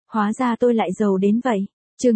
hóa ra tôi lại giàu đến vậy. Chương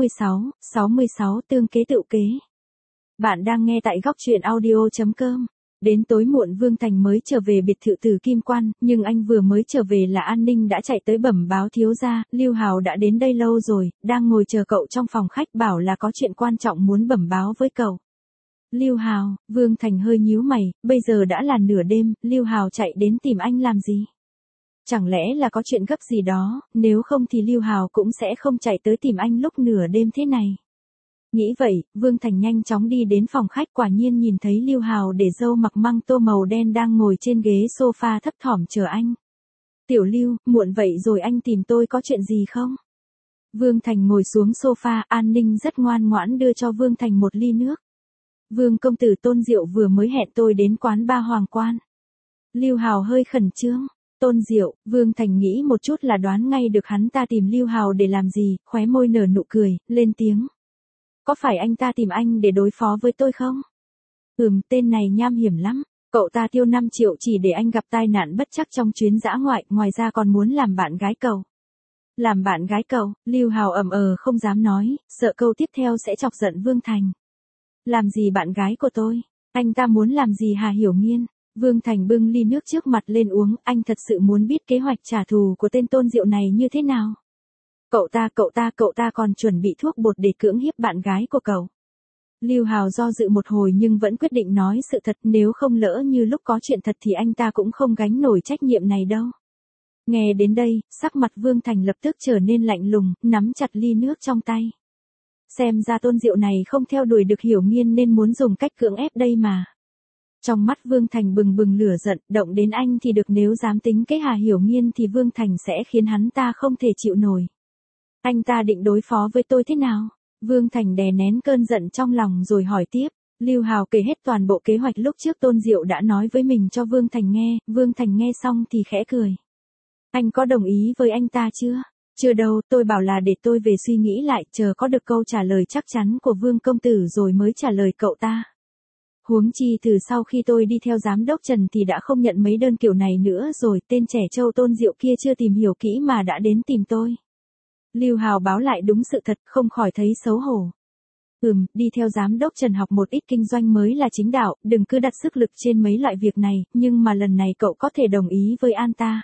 66 tương kế tựu kế. Bạn đang nghe tại góc truyện audio.com. Đến tối muộn Vương Thành mới trở về biệt thự Tử Kim Quan, nhưng anh vừa mới trở về là an ninh đã chạy tới bẩm báo thiếu gia, Lưu Hào đã đến đây lâu rồi, đang ngồi chờ cậu trong phòng khách bảo là có chuyện quan trọng muốn bẩm báo với cậu. Lưu Hào, Vương Thành hơi nhíu mày, bây giờ đã là nửa đêm, Lưu Hào chạy đến tìm anh làm gì? Chẳng lẽ là có chuyện gấp gì đó, nếu không thì Lưu Hào cũng sẽ không chạy tới tìm anh lúc nửa đêm thế này. Nghĩ vậy, Vương Thành nhanh chóng đi đến phòng khách, quả nhiên nhìn thấy Lưu Hào để râu mặc măng tô màu đen đang ngồi trên ghế sofa thấp thỏm chờ anh. Tiểu Lưu, muộn vậy rồi anh tìm tôi có chuyện gì không? Vương Thành ngồi xuống sofa, an ninh rất ngoan ngoãn đưa cho Vương Thành một ly nước. Vương công tử Tôn Diệu vừa mới hẹn tôi đến quán ba Hoàng Quan. Lưu Hào hơi khẩn trương. Tôn Diệu, Vương Thành nghĩ một chút là đoán ngay được hắn ta tìm Lưu Hào để làm gì, khóe môi nở nụ cười, lên tiếng. Có phải anh ta tìm anh để đối phó với tôi không? Tên này nham hiểm lắm, cậu ta tiêu 5 triệu chỉ để anh gặp tai nạn bất trắc trong chuyến dã ngoại, ngoài ra còn muốn làm bạn gái cậu. Làm bạn gái cậu, Lưu Hào không dám nói, sợ câu tiếp theo sẽ chọc giận Vương Thành. Làm gì bạn gái của tôi? Anh ta muốn làm gì Hà Hiểu Nghiên? Vương Thành bưng ly nước trước mặt lên uống, anh thật sự muốn biết kế hoạch trả thù của tên Tôn Diệu này như thế nào. Cậu ta còn chuẩn bị thuốc bột để cưỡng hiếp bạn gái của cậu. Lưu Hào do dự một hồi nhưng vẫn quyết định nói sự thật, nếu không lỡ như lúc có chuyện thật thì anh ta cũng không gánh nổi trách nhiệm này đâu. Nghe đến đây, sắc mặt Vương Thành lập tức trở nên lạnh lùng, nắm chặt ly nước trong tay. Xem ra Tôn Diệu này không theo đuổi được Hiểu Nghiên nên muốn dùng cách cưỡng ép đây mà. Trong mắt Vương Thành bừng bừng lửa giận, động đến anh thì được, nếu dám tính cái Hà Hiểu Nghiên thì Vương Thành sẽ khiến hắn ta không thể chịu nổi. Anh ta định đối phó với tôi thế nào? Vương Thành đè nén cơn giận trong lòng rồi hỏi tiếp. Lưu Hào kể hết toàn bộ kế hoạch lúc trước Tôn Diệu đã nói với mình cho Vương Thành nghe, Vương Thành nghe xong thì khẽ cười. Anh có đồng ý với anh ta chưa? Chưa đâu, tôi bảo là để tôi về suy nghĩ lại, chờ có được câu trả lời chắc chắn của Vương công tử rồi mới trả lời cậu ta. Huống chi từ sau khi tôi đi theo giám đốc Trần thì đã không nhận mấy đơn kiểu này nữa rồi, tên trẻ trâu Tôn Diệu kia chưa tìm hiểu kỹ mà đã đến tìm tôi. Lưu Hào báo lại đúng sự thật, không khỏi thấy xấu hổ. Đi theo giám đốc Trần học một ít kinh doanh mới là chính đạo, đừng cứ đặt sức lực trên mấy loại việc này, nhưng mà lần này cậu có thể đồng ý với anh ta.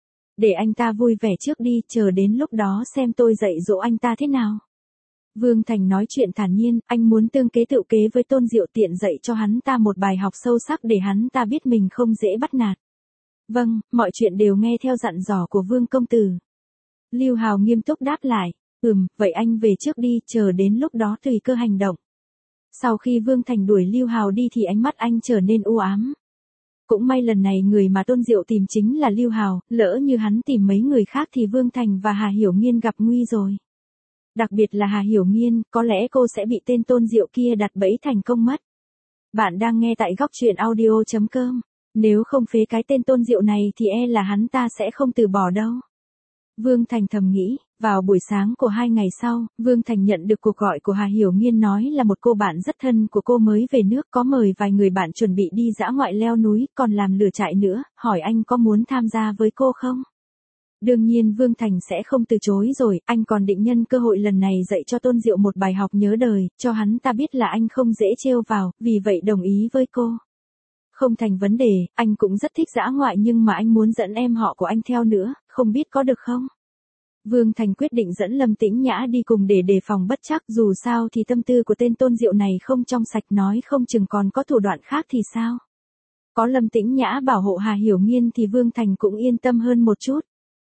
Để anh ta vui vẻ trước đi, chờ đến lúc đó xem tôi dạy dỗ anh ta thế nào. Vương Thành nói chuyện thản nhiên, anh muốn tương kế tựu kế với Tôn Diệu, tiện dạy cho hắn ta một bài học sâu sắc để hắn ta biết mình không dễ bắt nạt. Vâng, mọi chuyện đều nghe theo dặn dò của Vương công tử. Lưu Hào nghiêm túc đáp lại. Vậy anh về trước đi, chờ đến lúc đó tùy cơ hành động. Sau khi Vương Thành đuổi Lưu Hào đi thì ánh mắt anh trở nên u ám. Cũng may lần này người mà Tôn Diệu tìm chính là Lưu Hào, lỡ như hắn tìm mấy người khác thì Vương Thành và Hà Hiểu Nghiên gặp nguy rồi. Đặc biệt là Hà Hiểu Nghiên, có lẽ cô sẽ bị tên Tôn Diệu kia đặt bẫy thành công mất. Bạn đang nghe tại góc truyện audio.com. Nếu không phế cái tên Tôn Diệu này thì e là hắn ta sẽ không từ bỏ đâu. Vương Thành thầm nghĩ. Vào buổi sáng của 2 ngày sau, Vương Thành nhận được cuộc gọi của Hà Hiểu Nghiên, nói là một cô bạn rất thân của cô mới về nước, có mời vài người bạn chuẩn bị đi dã ngoại leo núi, còn làm lửa trại nữa, hỏi anh có muốn tham gia với cô không? Đương nhiên Vương Thành sẽ không từ chối rồi, anh còn định nhân cơ hội lần này dạy cho Tôn Diệu một bài học nhớ đời, cho hắn ta biết là anh không dễ trêu vào, vì vậy đồng ý với cô. Không thành vấn đề, anh cũng rất thích dã ngoại nhưng mà anh muốn dẫn em họ của anh theo nữa, không biết có được không? Vương Thành quyết định dẫn Lâm Tĩnh Nhã đi cùng để đề phòng bất trắc, dù sao thì tâm tư của tên Tôn Diệu này không trong sạch, nói không chừng còn có thủ đoạn khác thì sao? Có Lâm Tĩnh Nhã bảo hộ Hà Hiểu Nghiên thì Vương Thành cũng yên tâm hơn một chút.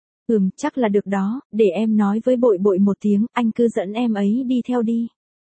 Chắc là được đó, để em nói với Bội Bội một tiếng, anh cứ dẫn em ấy đi theo đi.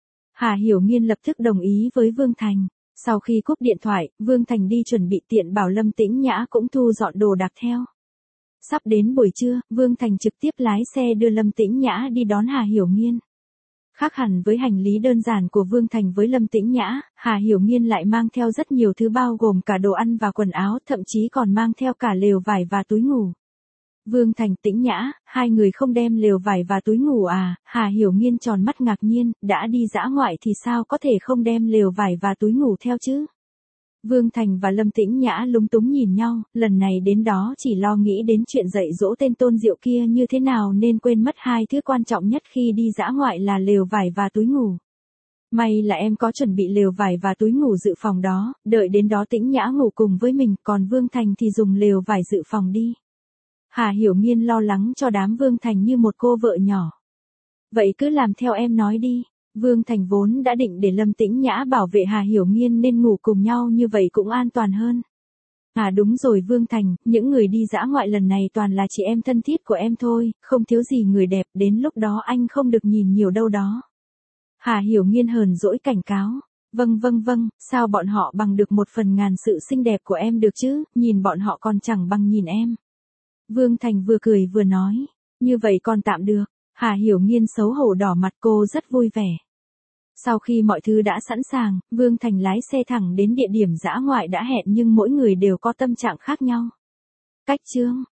Hà Hiểu Nghiên lập tức đồng ý với Vương Thành. Sau khi cúp điện thoại, Vương Thành đi chuẩn bị, tiện bảo Lâm Tĩnh Nhã cũng thu dọn đồ đạc theo. Sắp đến buổi trưa, Vương Thành trực tiếp lái xe đưa Lâm Tĩnh Nhã đi đón Hà Hiểu Nghiên. Khác hẳn với hành lý đơn giản của Vương Thành với Lâm Tĩnh Nhã, Hà Hiểu Nghiên lại mang theo rất nhiều thứ bao gồm cả đồ ăn và quần áo, thậm chí còn mang theo cả lều vải và túi ngủ. Vương Thành, Tĩnh Nhã, hai người không đem lều vải và túi ngủ à? Hà Hiểu Nghiên tròn mắt ngạc nhiên, đã đi dã ngoại thì sao có thể không đem lều vải và túi ngủ theo chứ? Vương Thành và Lâm Tĩnh Nhã lúng túng nhìn nhau, lần này đến đó chỉ lo nghĩ đến chuyện dạy dỗ tên Tôn Diệu kia như thế nào nên quên mất hai thứ quan trọng nhất khi đi dã ngoại là lều vải và túi ngủ. May là em có chuẩn bị lều vải và túi ngủ dự phòng đó, đợi đến đó Tĩnh Nhã ngủ cùng với mình, còn Vương Thành thì dùng lều vải dự phòng đi. Hà Hiểu Nghiên lo lắng cho đám Vương Thành như một cô vợ nhỏ. Vậy cứ làm theo em nói đi. Vương Thành vốn đã định để Lâm Tĩnh Nhã bảo vệ Hà Hiểu Nghiên nên ngủ cùng nhau như vậy cũng an toàn hơn. À đúng rồi Vương Thành, những người đi dã ngoại lần này toàn là chị em thân thiết của em thôi, không thiếu gì người đẹp, đến lúc đó anh không được nhìn nhiều đâu đó. Hà Hiểu Nghiên hờn dỗi cảnh cáo. Vâng, sao bọn họ bằng được 1/1000 sự xinh đẹp của em được chứ, nhìn bọn họ còn chẳng bằng nhìn em. Vương Thành vừa cười vừa nói, như vậy còn tạm được. Hà Hiểu Nghiên xấu hổ đỏ mặt, cô rất vui vẻ. Sau khi mọi thứ đã sẵn sàng, Vương Thành lái xe thẳng đến địa điểm dã ngoại đã hẹn nhưng mỗi người đều có tâm trạng khác nhau. Cách chương